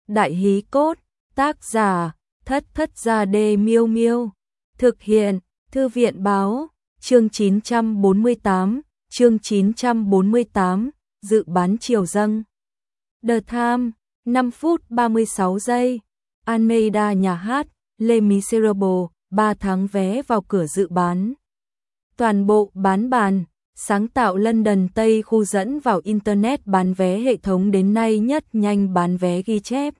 Đại Hí Cốt, tác giả, Thất Gia Đê Miêu Miêu, thực hiện, Thư viện báo, chương 948, dự bán chiều dâng. The Time, 5 phút 36 giây, Almeida nhà hát, Les Miserables, 3 tháng vé vào cửa dự bán. Toàn bộ bán bàn, sáng tạo London Tây khu dẫn vào Internet bán vé hệ thống đến nay nhất nhanh bán vé ghi chép.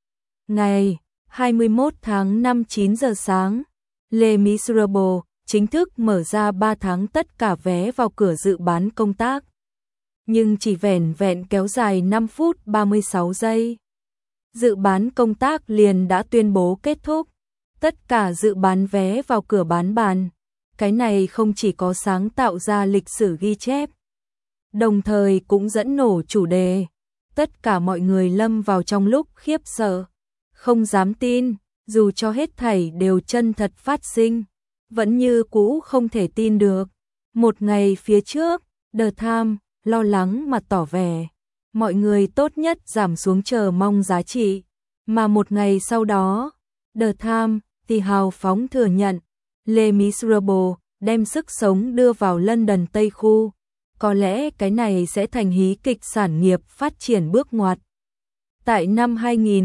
Ngày 21 tháng 5 9 giờ sáng, Les Miserables chính thức mở ra 3 tháng tất cả vé vào cửa dự bán công tác. Nhưng chỉ vẻn vẹn kéo dài 5 phút 36 giây. Dự bán công tác liền đã tuyên bố kết thúc. Tất cả dự bán vé vào cửa bán bàn. Cái này không chỉ có sáng tạo ra lịch sử ghi chép, đồng thời cũng dẫn nổ chủ đề. Tất cả mọi người lâm vào trong lúc khiếp sợ, không dám tin, dù cho hết thảy đều chân thật phát sinh, vẫn như cũ không thể tin được. Một ngày phía trước, The Time lo lắng mà tỏ vẻ, mọi người tốt nhất giảm xuống chờ mong giá trị, mà một ngày sau đó, The Time thì hào phóng thừa nhận, Les Miserables đem sức sống đưa vào London Tây khu, có lẽ cái này sẽ thành hí kịch sản nghiệp phát triển bước ngoặt. Tại năm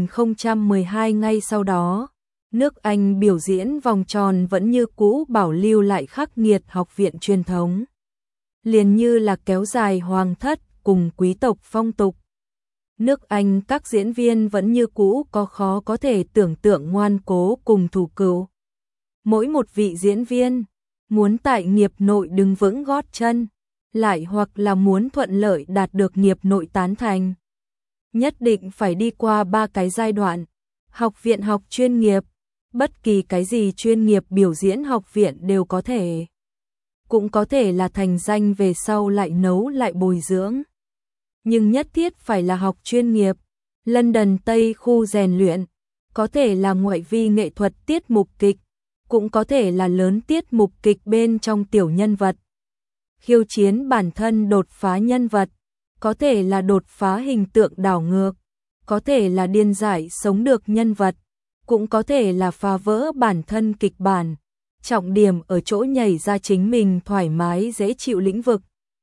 2012 ngay sau đó, nước Anh biểu diễn vòng tròn vẫn như cũ bảo lưu lại khắc nghiệt học viện truyền thống. Liền như là kéo dài hoàng thất cùng quý tộc phong tục. Nước Anh các diễn viên vẫn như cũ có khó có thể tưởng tượng ngoan cố cùng thủ cựu. Mỗi một vị diễn viên muốn tại nghiệp nội đứng vững gót chân, lại hoặc là muốn thuận lợi đạt được nghiệp nội tán thành, nhất định phải đi qua 3 cái giai đoạn. Học viện học chuyên nghiệp, bất kỳ cái gì chuyên nghiệp biểu diễn học viện đều có thể. Cũng có thể là thành danh về sau lại nấu lại bồi dưỡng. Nhưng nhất thiết phải là học chuyên nghiệp, London Tây khu rèn luyện, có thể là ngoại vi nghệ thuật tiết mục kịch, cũng có thể là lớn tiết mục kịch bên trong tiểu nhân vật. Khiêu chiến bản thân đột phá nhân vật, có thể là đột phá hình tượng đảo ngược, có thể là điên dại sống được nhân vật, cũng có thể là phá vỡ bản thân kịch bản. Trọng điểm ở chỗ nhảy ra chính mình thoải mái dễ chịu lĩnh vực.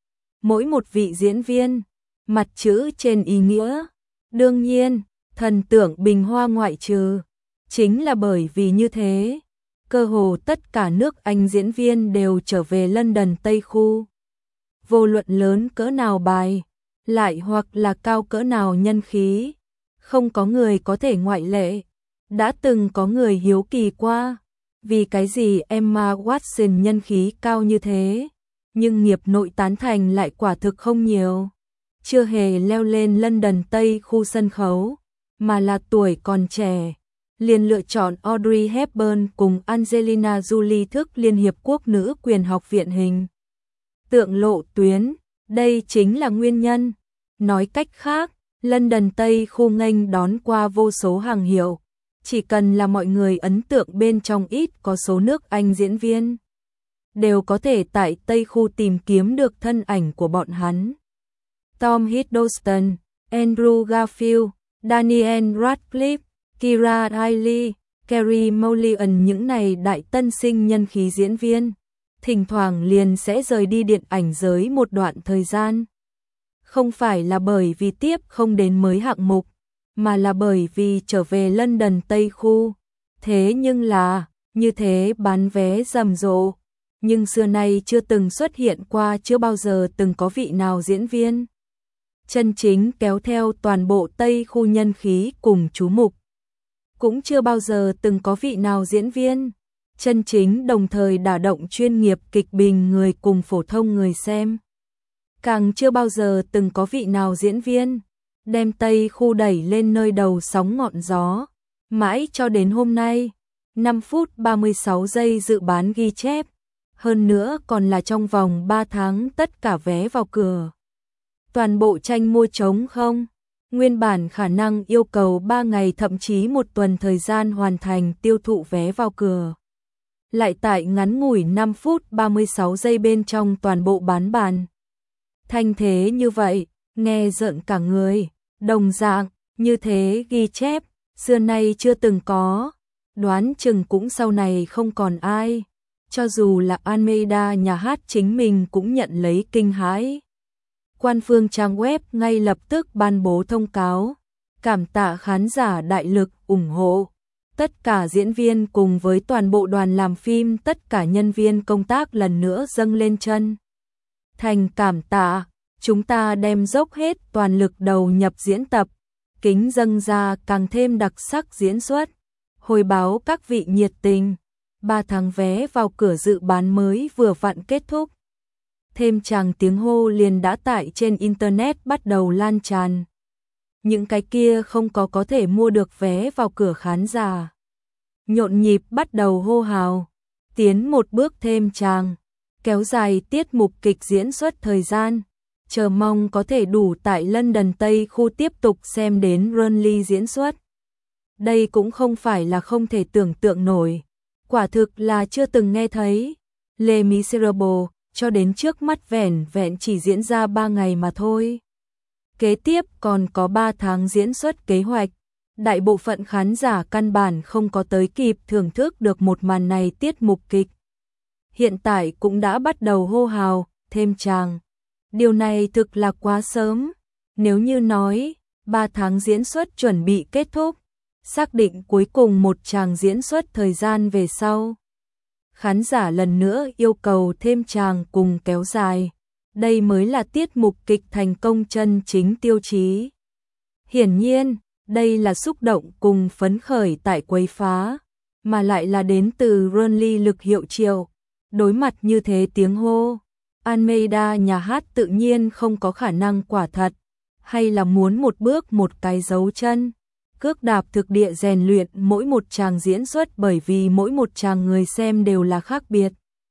Mỗi một vị diễn viên, mặt chữ trên ý nghĩa, đương nhiên, thần tượng bình hoa ngoại trừ, chính là bởi vì như thế, cơ hồ tất cả nước Anh diễn viên đều trở về London Tây khu. Vô luận lớn cỡ nào bài, lại hoặc là cao cỡ nào nhân khí, không có người có thể ngoại lệ. Đã từng có người hiếu kỳ qua, vì cái gì Emma Watson nhân khí cao như thế, nhưng nghiệp nội tán thành lại quả thực không nhiều. Chưa hề leo lên London Tây khu sân khấu, mà là tuổi còn trẻ, liền lựa chọn Audrey Hepburn cùng Angelina Jolie thức Liên Hiệp Quốc Nữ quyền học viện hình tượng lộ tuyến, đây chính là nguyên nhân. Nói cách khác, London Tây khu nghênh đón qua vô số hàng hiệu, chỉ cần là mọi người ấn tượng bên trong ít có số nước Anh diễn viên, đều có thể tại Tây khu tìm kiếm được thân ảnh của bọn hắn. Tom Hiddleston, Andrew Garfield, Daniel Radcliffe, Keira Knightley, Carey Mulligan, những này đại tân sinh nhân khí diễn viên, thỉnh thoảng liền sẽ rời đi điện ảnh giới một đoạn thời gian. Không phải là bởi vì tiếp không đến mới hạng mục, mà là bởi vì trở về London Tây khu. Thế nhưng là, như thế bán vé rầm rộ, nhưng xưa nay chưa từng xuất hiện qua, chưa bao giờ từng có vị nào diễn viên chân chính kéo theo toàn bộ Tây khu nhân khí cùng chú mục. Cũng chưa bao giờ từng có vị nào diễn viên chân chính đồng thời đả động chuyên nghiệp kịch bình người cùng phổ thông người xem. Càng chưa bao giờ từng có vị nào diễn viên đem Tây khu đẩy lên nơi đầu sóng ngọn gió. Mãi cho đến hôm nay, 5 phút 36 giây dự bán ghi chép, hơn nữa còn là trong vòng 3 tháng tất cả vé vào cửa. Toàn bộ tranh mua trống không, nguyên bản khả năng yêu cầu 3 ngày thậm chí 1 tuần thời gian hoàn thành tiêu thụ vé vào cửa. Lại tại ngắn ngủi 5 phút 36 giây bên trong toàn bộ bán bàn. Thanh thế như vậy, nghe rợn cả người, đồng dạng, như thế ghi chép, xưa nay chưa từng có, đoán chừng cũng sau này không còn ai. Cho dù là Almeida nhà hát chính mình cũng nhận lấy kinh hãi. Quan phương trang web ngay lập tức ban bố thông cáo, cảm tạ khán giả đại lực ủng hộ. Tất cả diễn viên cùng với toàn bộ đoàn làm phim, tất cả nhân viên công tác lần nữa dâng lên chân thành cảm tạ, chúng ta đem dốc hết toàn lực đầu nhập diễn tập, kính dâng ra càng thêm đặc sắc diễn xuất. Hồi báo các vị nhiệt tình, 3 tháng vé vào cửa dự bán mới vừa vặn kết thúc. Thêm tràng tiếng hô liền đã tại trên internet bắt đầu lan tràn. Những cái kia không có thể mua được vé vào cửa khán giả nhộn nhịp bắt đầu hô hào, tiến một bước thêm tràng, kéo dài tiết mục kịch diễn xuất thời gian, chờ mong có thể đủ tại London Tây khu tiếp tục xem đến Burnley diễn xuất. Đây cũng không phải là không thể tưởng tượng nổi, quả thực là chưa từng nghe thấy. Les Miserables cho đến trước mắt vẻn vẹn chỉ diễn ra 3 ngày mà thôi. Kế tiếp còn có 3 tháng diễn xuất kế hoạch. Đại bộ phận khán giả căn bản không có tới kịp thưởng thức được một màn này tiết mục kịch. Hiện tại cũng đã bắt đầu hô hào, thêm tràng. Điều này thực là quá sớm. Nếu như nói, 3 tháng diễn xuất chuẩn bị kết thúc, xác định cuối cùng một tràng diễn xuất thời gian về sau. Khán giả lần nữa yêu cầu thêm tràng cùng kéo dài. Đây mới là tiết mục kịch thành công chân chính tiêu chí. Hiển nhiên, đây là xúc động cùng phấn khởi tại quấy phá, mà lại là đến từ Burnley lực hiệu triệu. Đối mặt như thế tiếng hô, Almeida nhà hát tự nhiên không có khả năng quả thật, hay là muốn một bước một cái dấu chân, cước đạp thực địa rèn luyện mỗi một tràng diễn xuất, bởi vì mỗi một tràng người xem đều là khác biệt.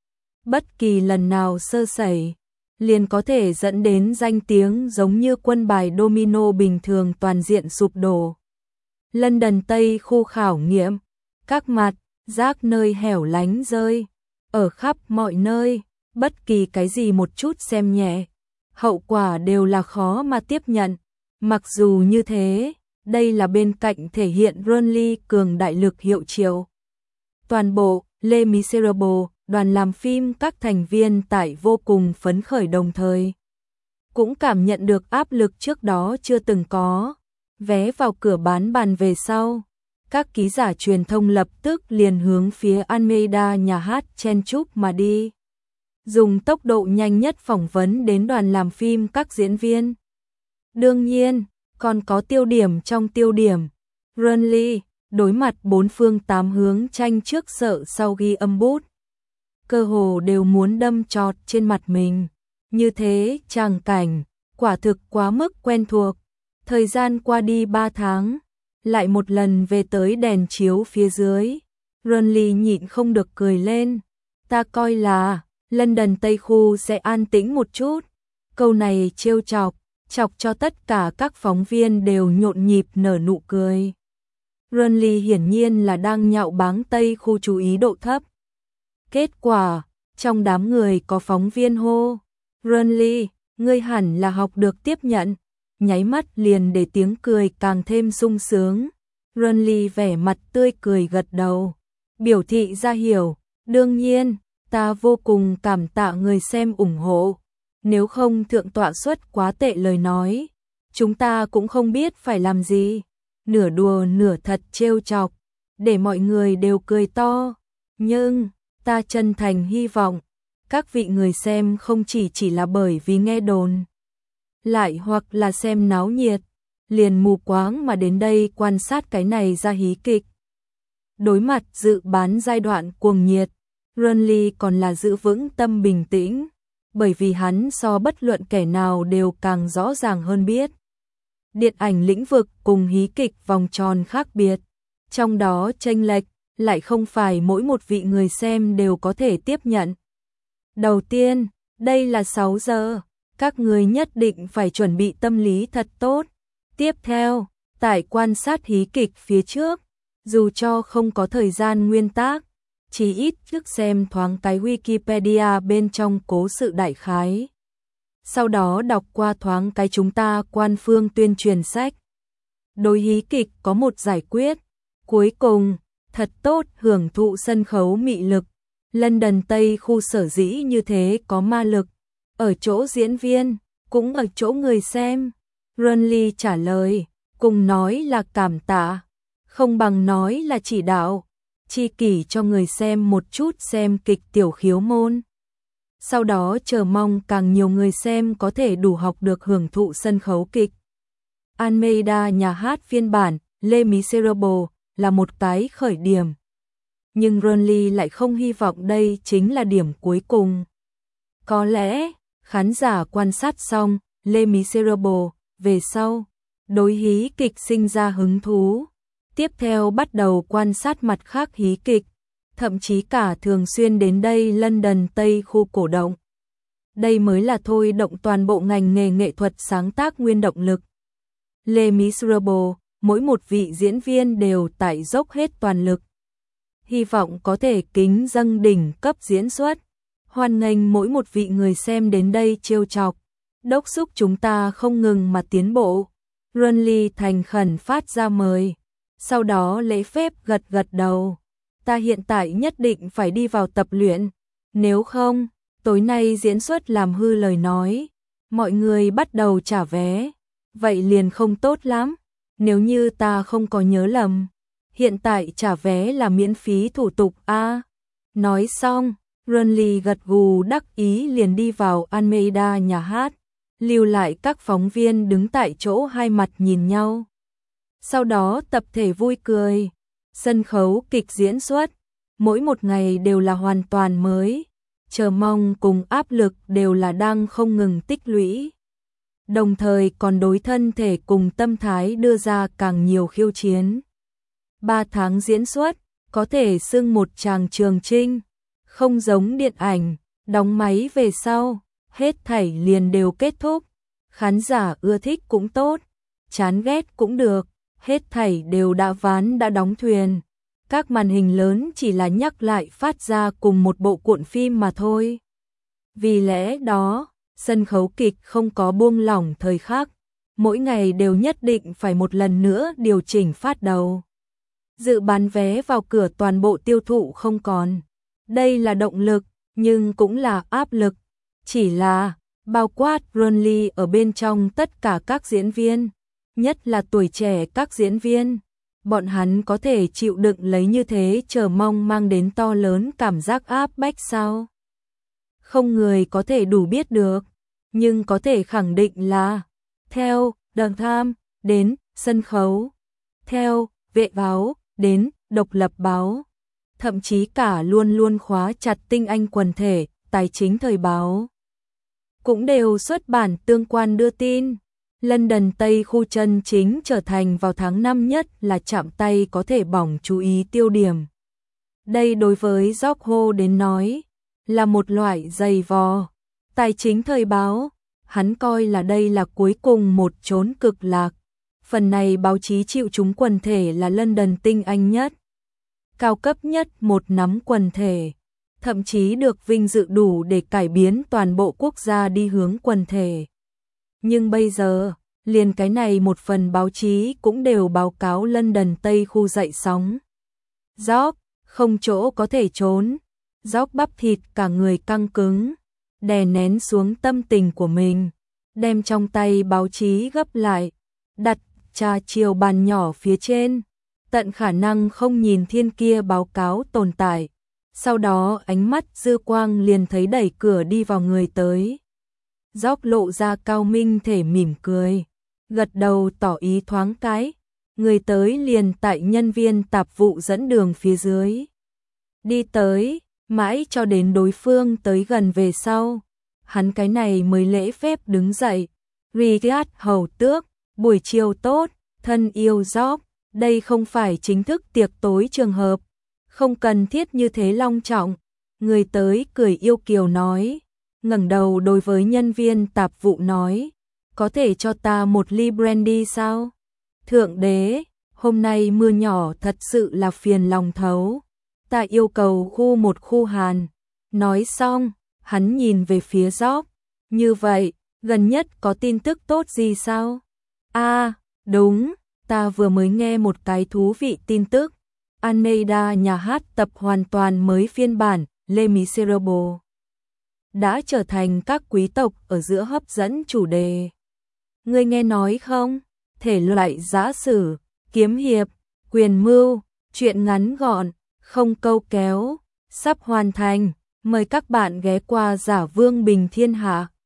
Bất kỳ lần nào sơ sẩy, liền có thể dẫn đến danh tiếng giống như quân bài domino bình thường toàn diện sụp đổ. London Tây khu khảo nghiệm, các mặt, rác nơi hẻo lánh rơi, ở khắp mọi nơi, bất kỳ cái gì một chút xem nhẹ, hậu quả đều là khó mà tiếp nhận. Mặc dù như thế, đây là bên cạnh thể hiện Burnley cường đại lực hiệu triệu. Toàn bộ Les Miserables, đoàn làm phim các thành viên tại vô cùng phấn khởi, đồng thời cũng cảm nhận được áp lực trước đó chưa từng có. Vé vào cửa bán bàn về sau, các ký giả truyền thông lập tức liền hướng phía Almeida nhà hát chen chúc mà đi, dùng tốc độ nhanh nhất phỏng vấn đến đoàn làm phim các diễn viên. Đương nhiên, còn có tiêu điểm trong tiêu điểm. Burnley đối mặt 4 phương 8 hướng tranh trước sợ sau ghi âm bút, cơ hồ đều muốn đâm chọt trên mặt mình. Như thế tràng cảnh, quả thực quá mức quen thuộc. Thời gian qua đi 3 tháng, lại một lần về tới đèn chiếu phía dưới. Burnley nhịn không được cười lên. Ta coi là London Tây khu sẽ an tĩnh một chút. Câu này trêu chọc cho tất cả các phóng viên đều nhộn nhịp nở nụ cười. Burnley hiển nhiên là đang nhạo báng Tây khu chú ý độ thấp. Kết quả, trong đám người có phóng viên hô, Burnley, ngươi hẳn là học được tiếp nhận. Nháy mắt liền để tiếng cười càng thêm sung sướng. Burnley vẻ mặt tươi cười gật đầu, biểu thị ra hiểu. Đương nhiên, ta vô cùng cảm tạ người xem ủng hộ. Nếu không thượng tọa suất quá tệ lời nói, chúng ta cũng không biết phải làm gì. Nửa đùa nửa thật trêu chọc, để mọi người đều cười to. Nhưng, ta chân thành hy vọng, các vị người xem không chỉ là bởi vì nghe đồn, lại hoặc là xem náo nhiệt, liền mù quáng mà đến đây quan sát cái này ra hí kịch. Đối mặt dự bán giai đoạn cuồng nhiệt, Burnley còn là giữ vững tâm bình tĩnh, bởi vì hắn so bất luận kẻ nào đều càng rõ ràng hơn biết. Điện ảnh lĩnh vực cùng hí kịch vòng tròn khác biệt, trong đó chênh lệch lại không phải mỗi một vị người xem đều có thể tiếp nhận. Đầu tiên, đây là 6 giờ, các người nhất định phải chuẩn bị tâm lý thật tốt. Tiếp theo, tại quan sát hí kịch phía trước, dù cho không có thời gian nguyên tác, chỉ ít trước xem thoáng cái Wikipedia bên trong cố sự đại khái. Sau đó đọc qua thoáng cái chúng ta quan phương tuyên truyền sách. đối hí kịch có một giải quyết. Cuối cùng, thật tốt hưởng thụ sân khấu mị lực. London Tây khu sở dĩ như thế có ma lực. Ở chỗ diễn viên, cũng ở chỗ người xem. Runley trả lời, cùng nói là cảm tạ, không bằng nói là chỉ đạo. Chi kỷ cho người xem một chút xem kịch tiểu khiếu môn. Sau đó chờ mong càng nhiều người xem có thể đủ học được hưởng thụ sân khấu kịch. Almeida nhà hát phiên bản Les Miserables là một cái khởi điểm. Nhưng Runley lại không hy vọng đây chính là điểm cuối cùng. Có lẽ, khán giả quan sát xong Les Miserables về sau, đối hí kịch sinh ra hứng thú. Tiếp theo bắt đầu quan sát mặt khác hí kịch, thậm chí cả thường xuyên đến đây London Tây khu cổ động. Đây mới là thôi động toàn bộ ngành nghề nghệ thuật sáng tác nguyên động lực. Les Miserables, mỗi một vị diễn viên đều tải dốc hết toàn lực. Hy vọng có thể kính dâng đỉnh cấp diễn xuất. Hoan nghênh mỗi một vị người xem đến đây trêu chọc, đốc thúc chúng ta không ngừng mà tiến bộ. Runley thành khẩn phát ra mời. Sau đó lễ phép gật gật đầu. Ta hiện tại nhất định phải đi vào tập luyện. Nếu không, tối nay diễn xuất làm hư lời nói. Mọi người bắt đầu trả vé. Vậy liền không tốt lắm. Nếu như ta không có nhớ lầm, hiện tại trả vé là miễn phí thủ tục a. Nói xong, Runley gật gù đắc ý liền đi vào Almeida nhà hát, lưu lại các phóng viên đứng tại chỗ hai mặt nhìn nhau. Sau đó tập thể vui cười, sân khấu kịch diễn xuất, mỗi một ngày đều là hoàn toàn mới, chờ mong cùng áp lực đều là đang không ngừng tích lũy. Đồng thời còn đối thân thể cùng tâm thái đưa ra càng nhiều khiêu chiến. 3 tháng diễn xuất, có thể xưng một tràng trường chinh, không giống điện ảnh, đóng máy về sau, hết thảy liền đều kết thúc. Khán giả ưa thích cũng tốt, chán ghét cũng được, hết thảy đều đã ván đã đóng thuyền. Các màn hình lớn chỉ là nhắc lại phát ra cùng một bộ cuộn phim mà thôi. Vì lẽ đó, sân khấu kịch không có buông lỏng thời khắc, mỗi ngày đều nhất định phải một lần nữa điều chỉnh phát đầu. Dự bán vé vào cửa toàn bộ tiêu thụ không còn. Đây là động lực, nhưng cũng là áp lực. Chỉ là, bao quát Runley ở bên trong tất cả các diễn viên, nhất là tuổi trẻ các diễn viên. Bọn hắn có thể chịu đựng lấy như thế chờ mong mang đến to lớn cảm giác áp bách sao? Không người có thể đủ biết được, nhưng có thể khẳng định là, theo The Times đến sân khấu, theo Vệ báo đến độc lập báo, thậm chí cả luôn luôn khóa chặt tinh anh quần thể, tài chính thời báo, cũng đều xuất bản tương quan đưa tin. London Tây khu chân chính trở thành vào tháng 5 nhất là chạm tay có thể bỏng chú ý tiêu điểm. Đây đối với George đến nói, là một loại giày vò. Tài chính thời báo, hắn coi là đây là cuối cùng một chốn cực lạc. Phần này báo chí chịu chúng quần thể là London tinh anh nhất, cao cấp nhất một nắm quần thể, thậm chí được vinh dự đủ để cải biến toàn bộ quốc gia đi hướng quần thể. Nhưng bây giờ, liền cái này một phần báo chí cũng đều báo cáo London Tây khu dậy sóng. George, không chỗ có thể trốn. George bắp thịt cả người căng cứng, đè nén xuống tâm tình của mình, đem trong tay báo chí gấp lại, đặt trà chiều bàn nhỏ phía trên, tận khả năng không nhìn thiên kia báo cáo tồn tại. Sau đó ánh mắt dư quang liền thấy đẩy cửa đi vào người tới. George lộ ra cao minh thể mỉm cười, gật đầu tỏ ý thoáng cái, người tới liền tại nhân viên tạp vụ dẫn đường phía dưới. Đi tới, mãi cho đến đối phương tới gần về sau, hắn cái này mới lễ phép đứng dậy. Rigard hầu tước, buổi chiều tốt, thân yêu George, đây không phải chính thức tiệc tối trường hợp, không cần thiết như thế long trọng. Người tới cười yêu kiều nói, ngẩng đầu đối với nhân viên tạp vụ nói, có thể cho ta một ly brandy sao? Thượng đế, hôm nay mưa nhỏ thật sự là phiền lòng thấu. Ta yêu cầu khu một khu hàn. Nói xong, hắn nhìn về phía George. Như vậy, gần nhất có tin tức tốt gì sao? À, đúng, ta vừa mới nghe một cái thú vị tin tức. Almeida nhà hát tập hoàn toàn mới phiên bản Les Miserables đã trở thành các quý tộc ở giữa hấp dẫn chủ đề. Ngươi nghe nói không? Thể loại giã sử, kiếm hiệp, quyền mưu, truyện ngắn gọn, không câu kéo, sắp hoàn thành. Mời các bạn ghé qua Giả Vương Bình Thiên Hạ.